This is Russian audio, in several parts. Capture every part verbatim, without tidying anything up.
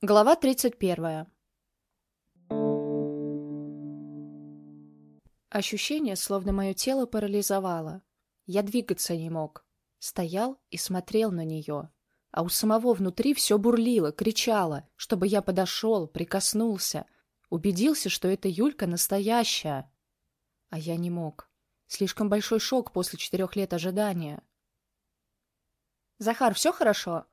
Глава тридцать первая. Ощущение, словно мое тело парализовало. Я двигаться не мог. Стоял и смотрел на нее. А у самого внутри все бурлило, кричало, чтобы я подошел, прикоснулся. Убедился, что эта Юлька настоящая. А я не мог. Слишком большой шок после четырех лет ожидания. «Захар, все хорошо?»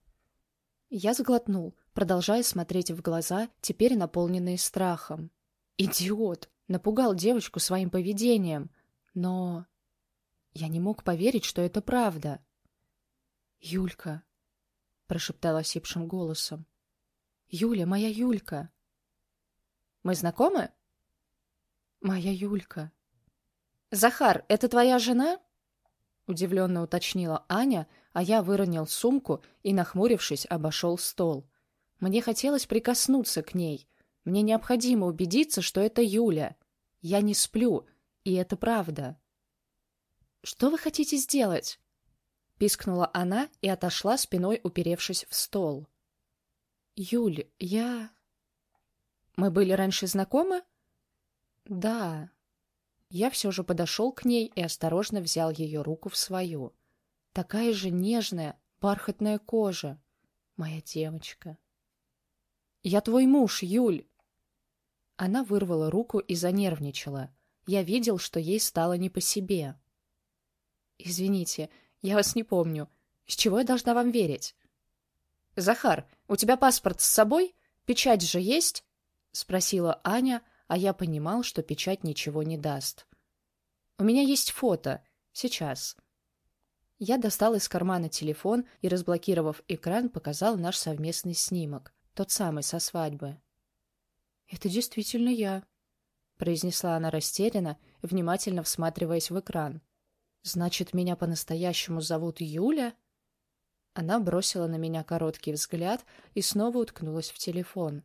Я сглотнул, продолжая смотреть в глаза, теперь наполненные страхом. Идиот! Напугал девочку своим поведением. Но я не мог поверить, что это правда. «Юлька!» — прошептала осипшим голосом. «Юля, моя Юлька!» «Мы знакомы?» «Моя Юлька!» «Захар, это твоя жена?» — удивленно уточнила Аня, а я выронил сумку и, нахмурившись, обошел стол. Мне хотелось прикоснуться к ней. Мне необходимо убедиться, что это Юля. Я не сплю, и это правда. «Что вы хотите сделать?» — пискнула она и отошла, спиной уперевшись в стол. «Юль, я...» «Мы были раньше знакомы?» «Да...» Я все же подошел к ней и осторожно взял ее руку в свою. Такая же нежная, бархатная кожа. Моя девочка. «Я твой муж, Юль!» Она вырвала руку и занервничала. Я видел, что ей стало не по себе. «Извините, я вас не помню. С чего я должна вам верить?» «Захар, у тебя паспорт с собой? Печать же есть?» — спросила Аня, а я понимал, что печать ничего не даст. «У меня есть фото. Сейчас». Я достал из кармана телефон и, разблокировав экран, показал наш совместный снимок, тот самый со свадьбы. «Это действительно я», — произнесла она растерянно, внимательно всматриваясь в экран. «Значит, меня по-настоящему зовут Юля?» Она бросила на меня короткий взгляд и снова уткнулась в телефон.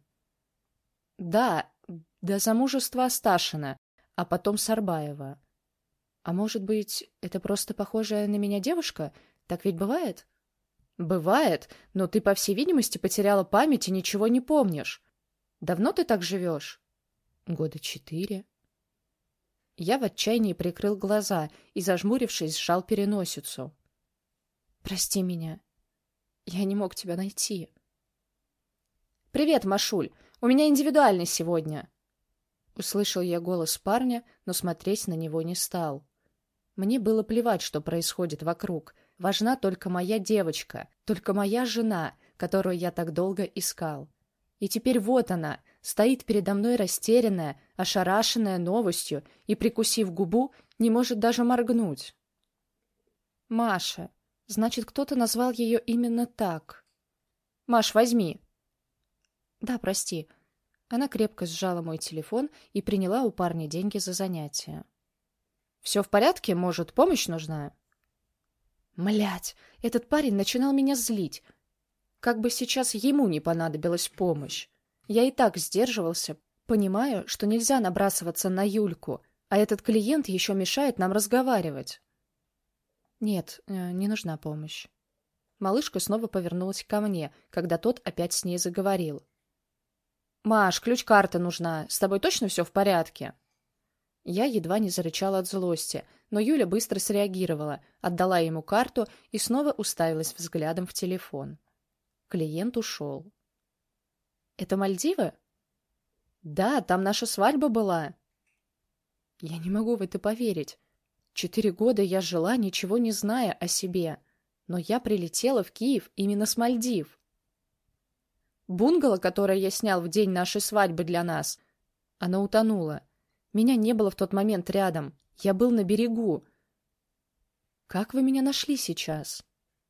«Да, до замужества Асташина, а потом Сарбаева. А может быть, это просто похожая на меня девушка? Так ведь бывает?» «Бывает, но ты, по всей видимости, потеряла память и ничего не помнишь. Давно ты так живешь?» «Года четыре». Я в отчаянии прикрыл глаза и, зажмурившись, сжал переносицу. «Прости меня. Я не мог тебя найти». «Привет, Машуль. У меня индивидуальный сегодня». Услышал я голос парня, но смотреть на него не стал. Мне было плевать, что происходит вокруг. Важна только моя девочка, только моя жена, которую я так долго искал. И теперь вот она, стоит передо мной растерянная, ошарашенная новостью и, прикусив губу, не может даже моргнуть. «Маша. Значит, кто-то назвал ее именно так». «Маш, возьми». «Да, прости». Она крепко сжала мой телефон и приняла у парня деньги за занятия. «Все в порядке? Может, помощь нужна?» Млять, этот парень начинал меня злить. Как бы сейчас ему не понадобилась помощь. Я и так сдерживался, понимая, что нельзя набрасываться на Юльку, а этот клиент еще мешает нам разговаривать. «Нет, не нужна помощь». Малышка снова повернулась ко мне, когда тот опять с ней заговорил. «Маш, ключ-карта нужна. С тобой точно все в порядке?» Я едва не зарычала от злости, но Юля быстро среагировала, отдала ему карту и снова уставилась взглядом в телефон. Клиент ушел. «Это Мальдивы?» «Да, там наша свадьба была». Я не могу в это поверить. Четыре года я жила, ничего не зная о себе, но я прилетела в Киев именно с Мальдив. Бунгало, которое я снял в день нашей свадьбы для нас, оно утонуло. Меня не было в тот момент рядом. Я был на берегу. Как вы меня нашли сейчас?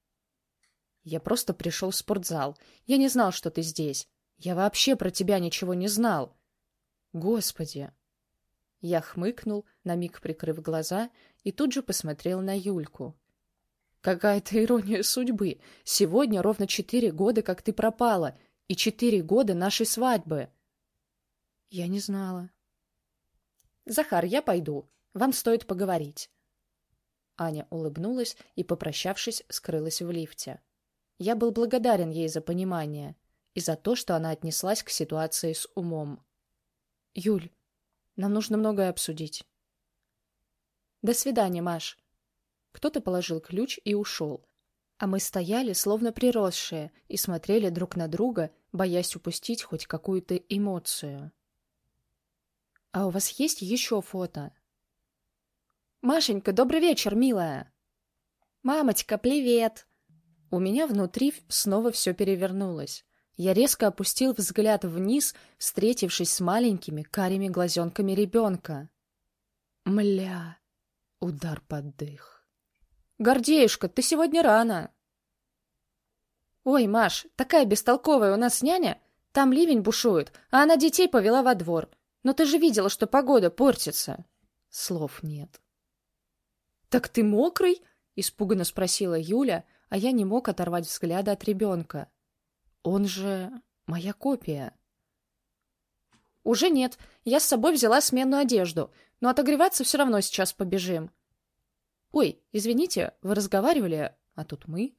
Я просто пришел в спортзал. Я не знал, что ты здесь. Я вообще про тебя ничего не знал. Господи! Я хмыкнул, на миг прикрыв глаза, и тут же посмотрел на Юльку. Какая-то ирония судьбы. Сегодня ровно четыре года, как ты пропала, и четыре года нашей свадьбы. Я не знала. «Захар, я пойду. Вам стоит поговорить». Аня улыбнулась и, попрощавшись, скрылась в лифте. Я был благодарен ей за понимание. и за то, что она отнеслась к ситуации с умом. «Юль, нам нужно многое обсудить». «До свидания, Маш». Кто-то положил ключ и ушел, а мы стояли, словно приросшие, и смотрели друг на друга, боясь упустить хоть какую-то эмоцию. «А у вас есть еще фото?» «Машенька, добрый вечер, милая!» «Мамочка, привет!» У меня внутри снова все перевернулось. Я резко опустил взгляд вниз, встретившись с маленькими карими глазенками ребенка. Мля! Удар под дых. «Гордеюшка, ты сегодня рано!» «Ой, Маш, такая бестолковая у нас няня! Там ливень бушует, а она детей повела во двор. Но ты же видела, что погода портится!» Слов нет. «Так ты мокрый?» — испуганно спросила Юля, а я не мог оторвать взгляда от ребенка. Он же моя копия. «Уже нет. Я с собой взяла сменную одежду, но отогреваться все равно сейчас побежим». «Ой, извините, вы разговаривали, а тут мы...»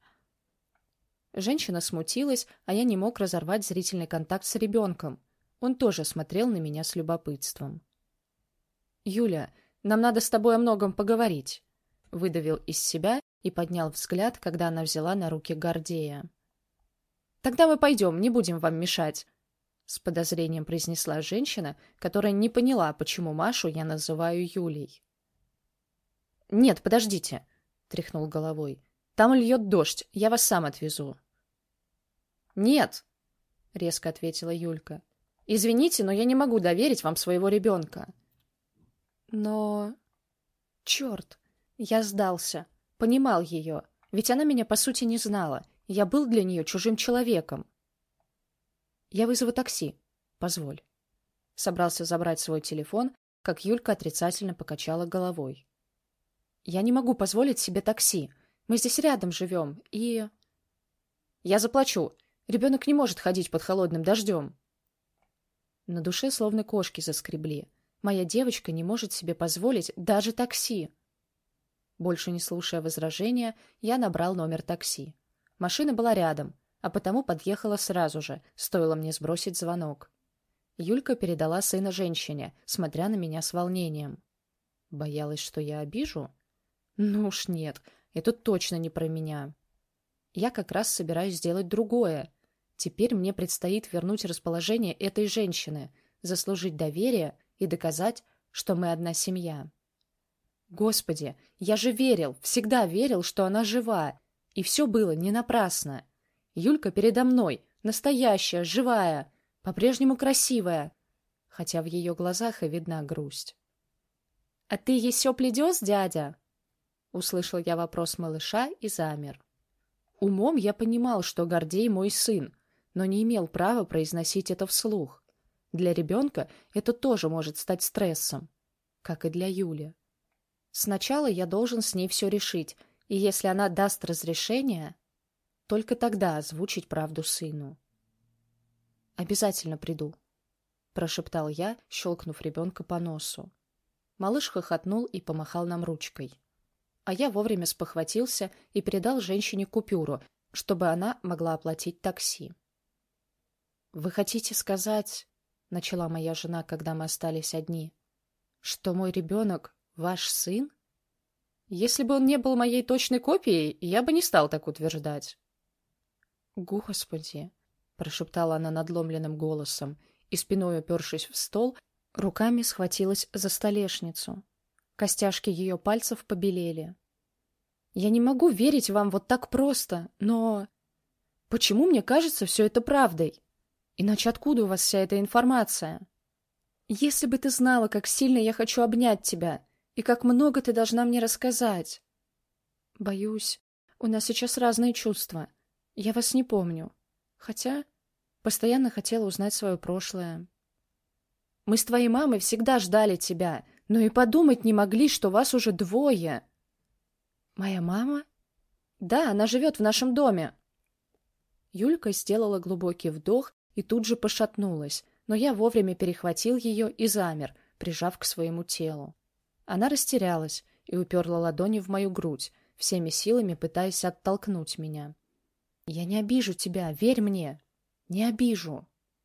Женщина смутилась, а я не мог разорвать зрительный контакт с ребенком. Он тоже смотрел на меня с любопытством. «Юля, нам надо с тобой о многом поговорить», — выдавил из себя и поднял взгляд, когда она взяла на руки Гордея. «Тогда мы пойдем, не будем вам мешать», — с подозрением произнесла женщина, которая не поняла, почему Машу я называю Юлей. «Нет, подождите», — тряхнул головой. «Там льет дождь, я вас сам отвезу». «Нет», — резко ответила Юлька. «Извините, но я не могу доверить вам своего ребенка». «Но...» «Черт, я сдался, понимал ее, ведь она меня по сути не знала. Я был для нее чужим человеком. «Я вызову такси. Позволь». Собрался забрать свой телефон, как Юлька отрицательно покачала головой. «Я не могу позволить себе такси. Мы здесь рядом живем, и...» «Я заплачу. Ребенок не может ходить под холодным дождем». На душе словно кошки заскребли. Моя девочка не может себе позволить даже такси. Больше не слушая возражения, я набрал номер такси. Машина была рядом, а потому подъехала сразу же, стоило мне сбросить звонок. Юлька передала сына женщине, смотря на меня с волнением. Боялась, что я обижу? Ну уж нет, это точно не про меня. Я как раз собираюсь сделать другое. Теперь мне предстоит вернуть расположение этой женщины, заслужить доверие и доказать, что мы одна семья. Господи, я же верил, всегда верил, что она жива. И все было не напрасно. Юлька передо мной, настоящая, живая, по-прежнему красивая, хотя в ее глазах и видна грусть. «А ты еще пледешь, дядя?» Услышал я вопрос малыша и замер. Умом я понимал, что Гордей мой сын, но не имел права произносить это вслух. Для ребенка это тоже может стать стрессом, как и для Юли. Сначала я должен с ней все решить, и если она даст разрешение, только тогда озвучить правду сыну. «Обязательно приду», — прошептал я, щелкнув ребенка по носу. Малыш хохотнул и помахал нам ручкой. А я вовремя спохватился и передал женщине купюру, чтобы она могла оплатить такси. «Вы хотите сказать, — начала моя жена, когда мы остались одни, — что мой ребенок — ваш сын? Если бы он не был моей точной копией, я бы не стал так утверждать». «Господи!» — прошептала она надломленным голосом и, спиной упершись в стол, руками схватилась за столешницу. Костяшки ее пальцев побелели. «Я не могу верить вам вот так просто, но... Почему мне кажется все это правдой? Иначе откуда у вас вся эта информация? Если бы ты знала, как сильно я хочу обнять тебя, и как много ты должна мне рассказать. Боюсь, у нас сейчас разные чувства. Я вас не помню. Хотя постоянно хотела узнать свое прошлое. Мы с твоей мамой всегда ждали тебя, но и подумать не могли, что вас уже двое». «Моя мама?» «Да, она живет в нашем доме». Юлька сделала глубокий вдох и тут же пошатнулась, но я вовремя перехватил ее и замер, прижав к своему телу. Она растерялась и уперла ладони в мою грудь, всеми силами пытаясь оттолкнуть меня. «Я не обижу тебя, верь мне». Не обижу.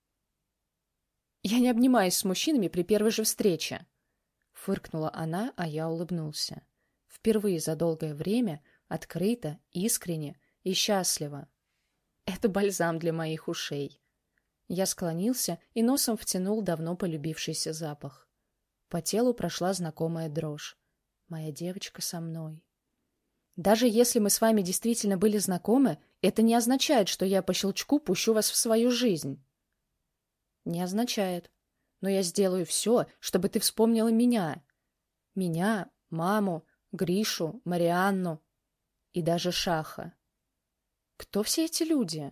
Я не обнимаюсь с мужчинами при первой же встрече. Фыркнула она, а я улыбнулся. Впервые за долгое время открыто, искренне и счастливо. Это бальзам для моих ушей. Я склонился и носом втянул давно полюбившийся запах. По телу прошла знакомая дрожь. Моя девочка со мной. Даже если мы с вами действительно были знакомы, это не означает, что я по щелчку пущу вас в свою жизнь. Не означает. Но я сделаю все, чтобы ты вспомнила меня. Меня, маму, Гришу, Марианну и даже Шаха. Кто все эти люди?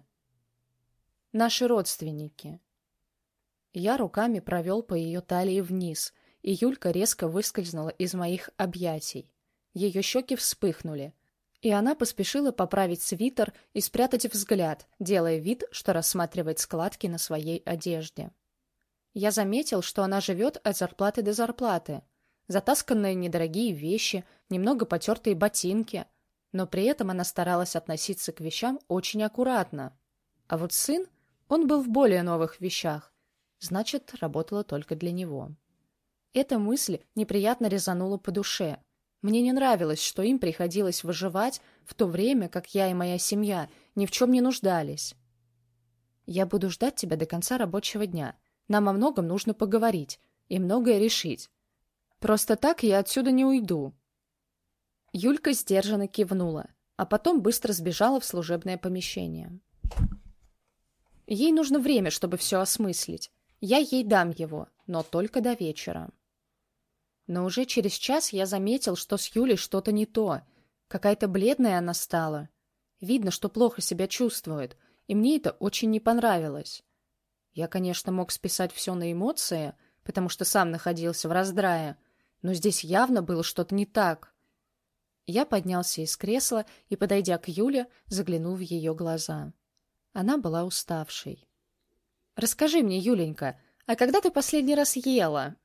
Наши родственники. Я руками провел по ее талии вниз, и Юлька резко выскользнула из моих объятий. Ее щеки вспыхнули, и она поспешила поправить свитер и спрятать взгляд, делая вид, что рассматривает складки на своей одежде. Я заметил, что она живет от зарплаты до зарплаты. Затасканные недорогие вещи, немного потертые ботинки, но при этом она старалась относиться к вещам очень аккуратно. А вот сын, он был в более новых вещах, значит, работала только для него. Эта мысль неприятно резанула по душе. Мне не нравилось, что им приходилось выживать в то время, как я и моя семья ни в чем не нуждались. Я буду ждать тебя до конца рабочего дня. Нам о многом нужно поговорить и многое решить. Просто так я отсюда не уйду. Юлька сдержанно кивнула, а потом быстро сбежала в служебное помещение. Ей нужно время, чтобы все осмыслить. Я ей дам его, но только до вечера. Но уже через час я заметил, что с Юлей что-то не то. Какая-то бледная она стала. Видно, что плохо себя чувствует, и мне это очень не понравилось. Я, конечно, мог списать все на эмоции, потому что сам находился в раздрае, но здесь явно было что-то не так. Я поднялся из кресла и, подойдя к Юле, заглянул в ее глаза. Она была уставшей. «Расскажи мне, Юленька, а когда ты последний раз ела?»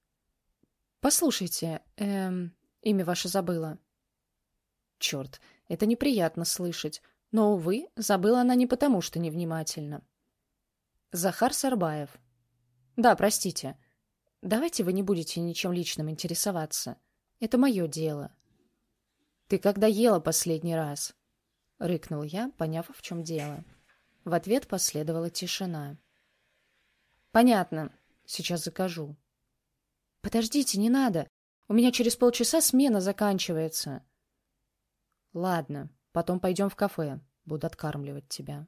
«Послушайте, эм, имя ваше забыла». «Черт, это неприятно слышать, но, увы, забыла она не потому, что невнимательна». «Захар Сарбаев». «Да, простите. Давайте вы не будете ничем личным интересоваться. Это мое дело». «Ты когда ела последний раз?» — рыкнул я, поняв, в чем дело. В ответ последовала тишина. «Понятно. Сейчас закажу». «Подождите, не надо. У меня через полчаса смена заканчивается». «Ладно, потом пойдем в кафе. Буду откармливать тебя».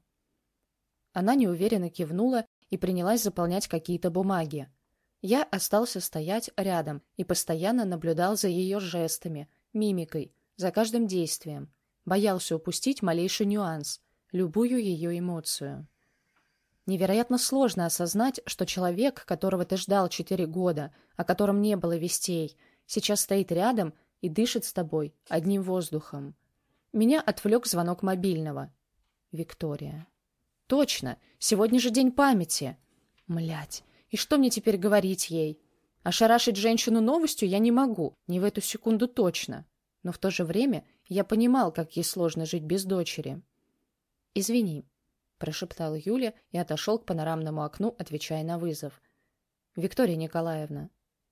Она неуверенно кивнула и принялась заполнять какие-то бумаги. Я остался стоять рядом и постоянно наблюдал за ее жестами, мимикой, за каждым действием. Боялся упустить малейший нюанс, любую ее эмоцию. Невероятно сложно осознать, что человек, которого ты ждал четыре года, о котором не было вестей, сейчас стоит рядом и дышит с тобой одним воздухом. Меня отвлек звонок мобильного. Виктория. Точно, сегодня же день памяти. Млять, и что мне теперь говорить ей? Ошарашить женщину новостью я не могу, не в эту секунду точно. Но в то же время я понимал, как ей сложно жить без дочери. «Извини», — прошептала Юля и отошел к панорамному окну, отвечая на вызов. «Виктория Николаевна».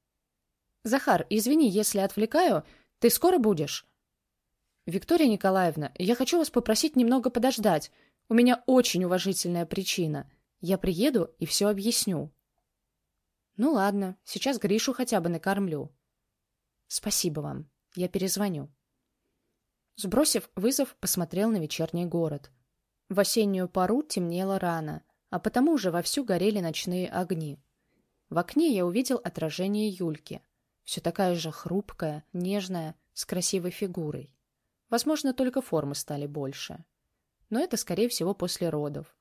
«Захар, извини, если отвлекаю. Ты скоро будешь?» «Виктория Николаевна, я хочу вас попросить немного подождать. У меня очень уважительная причина. Я приеду и все объясню». «Ну ладно, сейчас Гришу хотя бы накормлю». «Спасибо вам. Я перезвоню». Сбросив вызов, посмотрел на вечерний город. В осеннюю пору темнело рано, а потому уже вовсю горели ночные огни. В окне я увидел отражение Юльки. Все такая же хрупкая, нежная, с красивой фигурой. Возможно, только формы стали больше. Но это, скорее всего, после родов.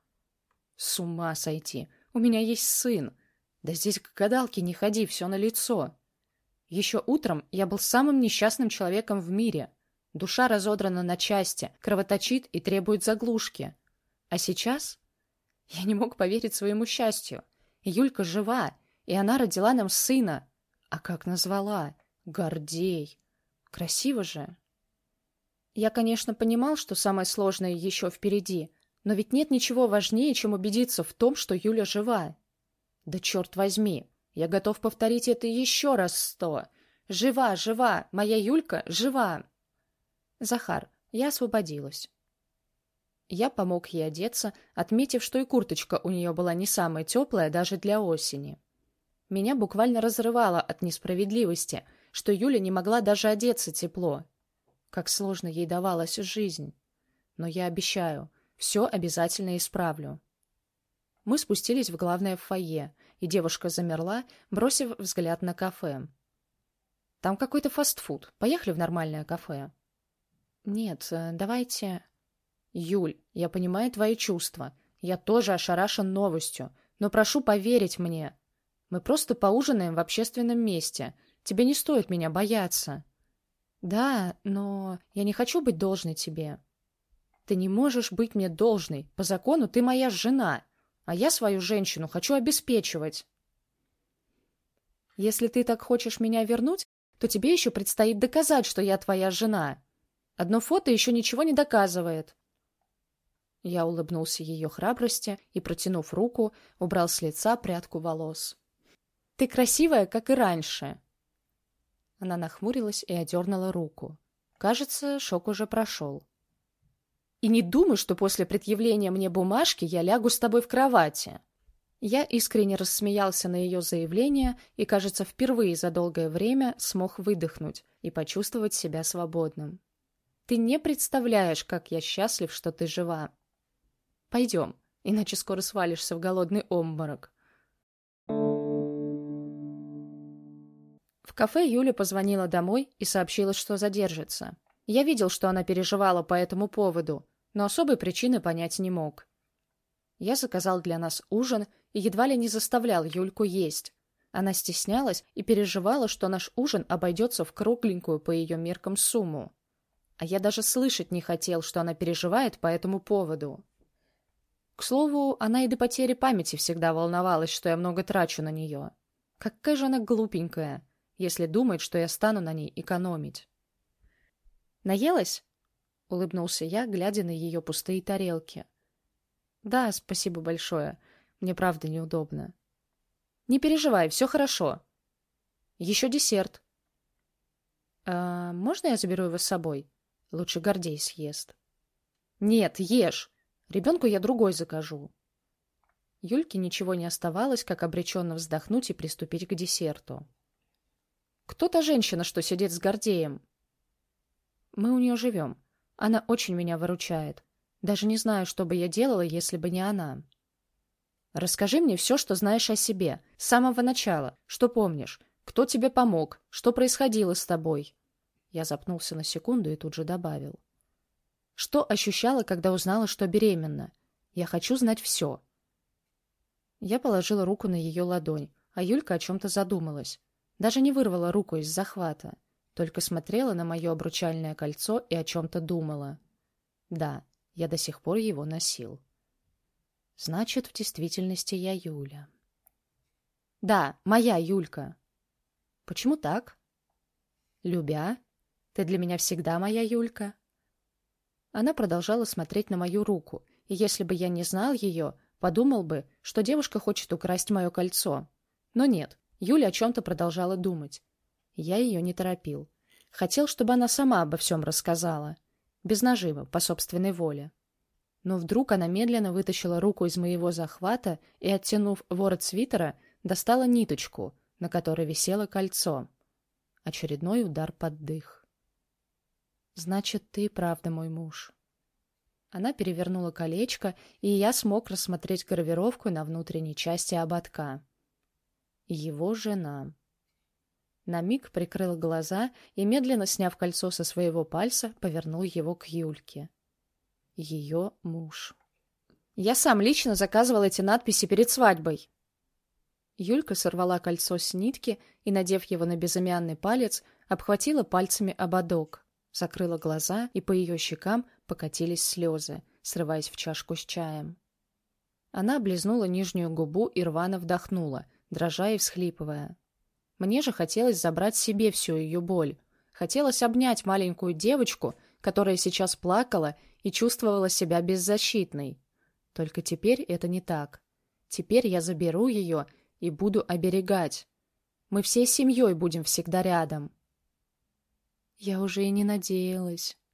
С ума сойти! У меня есть сын! Да здесь к гадалке не ходи, все налицо. Еще утром я был самым несчастным человеком в мире. Душа разодрана на части, кровоточит и требует заглушки. А сейчас я не мог поверить своему счастью. Юлька жива, и она родила нам сына. А как назвала? Гордей. Красиво же. Я, конечно, понимал, что самое сложное еще впереди, Но ведь нет ничего важнее, чем убедиться в том, что Юля жива. Да черт возьми, я готов повторить это еще раз сто. Жива, жива, моя Юлька жива. Захар, я освободилась. Я помог ей одеться, отметив, что и курточка у нее была не самая теплая даже для осени. Меня буквально разрывало от несправедливости, что Юля не могла даже одеться тепло. Как сложно ей давалась жизнь. Но я обещаю, все обязательно исправлю. Мы спустились в главное фойе, и девушка замерла, бросив взгляд на кафе. «Там какой-то фастфуд. Поехали в нормальное кафе». «Нет, давайте...» «Юль, я понимаю твои чувства. Я тоже ошарашен новостью, но прошу поверить мне. Мы просто поужинаем в общественном месте. Тебе не стоит меня бояться». «Да, но я не хочу быть должной тебе». «Ты не можешь быть мне должной. По закону ты моя жена, а я свою женщину хочу обеспечивать». «Если ты так хочешь меня вернуть, то тебе еще предстоит доказать, что я твоя жена. Одно фото еще ничего не доказывает». Я улыбнулся ее храбрости и, протянув руку, убрал с лица прядку волос. «Ты красивая, как и раньше». Она нахмурилась и одернула руку. Кажется, шок уже прошел. «И не думай, что после предъявления мне бумажки я лягу с тобой в кровати». Я искренне рассмеялся на ее заявление и, кажется, впервые за долгое время смог выдохнуть и почувствовать себя свободным. «Ты не представляешь, как я счастлив, что ты жива. Пойдем, иначе скоро свалишься в голодный обморок». В кафе Юля позвонила домой и сообщила, что задержится. Я видел, что она переживала по этому поводу, но особой причины понять не мог. Я заказал для нас ужин и едва ли не заставлял Юльку есть. Она стеснялась и переживала, что наш ужин обойдется в кругленькую по ее меркам сумму. А я даже слышать не хотел, что она переживает по этому поводу. К слову, она и до потери памяти всегда волновалась, что я много трачу на нее. Какая же она глупенькая, если думает, что я стану на ней экономить. «Наелась?» — улыбнулся я, глядя на ее пустые тарелки. «Да, спасибо большое. Мне правда неудобно». «Не переживай, все хорошо. Еще десерт». «А можно я заберу его с собой? Лучше Гордей съест». «Нет, ешь. Ребенку я другой закажу». Юльке ничего не оставалось, как обреченно вздохнуть и приступить к десерту. «Кто та женщина, что сидит с Гордеем?» «Мы у нее живем. Она очень меня выручает. Даже не знаю, что бы я делала, если бы не она». «Расскажи мне все, что знаешь о себе, с самого начала, что помнишь, кто тебе помог, что происходило с тобой». Я запнулся на секунду и тут же добавил. «Что ощущала, когда узнала, что беременна? Я хочу знать все». Я положила руку на ее ладонь, а Юлька о чем-то задумалась. Даже не вырвала руку из захвата, только смотрела на мое обручальное кольцо и о чем-то думала. Да, я до сих пор его носил. Значит, в действительности я Юля. Да, моя Юлька. Почему так? Любя, ты для меня всегда моя Юлька. Она продолжала смотреть на мою руку, и если бы я не знал ее, подумал бы, что девушка хочет украсть мое кольцо. Но нет, Юля о чем-то продолжала думать. Я ее не торопил. Хотел, чтобы она сама обо всем рассказала. Без нажима, по собственной воле. Но вдруг она медленно вытащила руку из моего захвата и, оттянув ворот свитера, достала ниточку, на которой висело кольцо. Очередной удар под дых. «Значит, ты и правда мой муж». Она перевернула колечко, и я смог рассмотреть гравировку на внутренней части ободка. Его жена. На миг прикрыл глаза и, медленно сняв кольцо со своего пальца, повернул его к Юльке. Ее муж. Я сам лично заказывал эти надписи перед свадьбой. Юлька сорвала кольцо с нитки и, надев его на безымянный палец, обхватила пальцами ободок, закрыла глаза, и по ее щекам покатились слезы, срываясь в чашку с чаем. Она облизнула нижнюю губу и рвано вдохнула, дрожа и всхлипывая. Мне же хотелось забрать себе всю ее боль. Хотелось обнять маленькую девочку, которая сейчас плакала и чувствовала себя беззащитной. Только теперь это не так. Теперь я заберу ее и буду оберегать. Мы всей семьей будем всегда рядом. Я уже и не надеялась.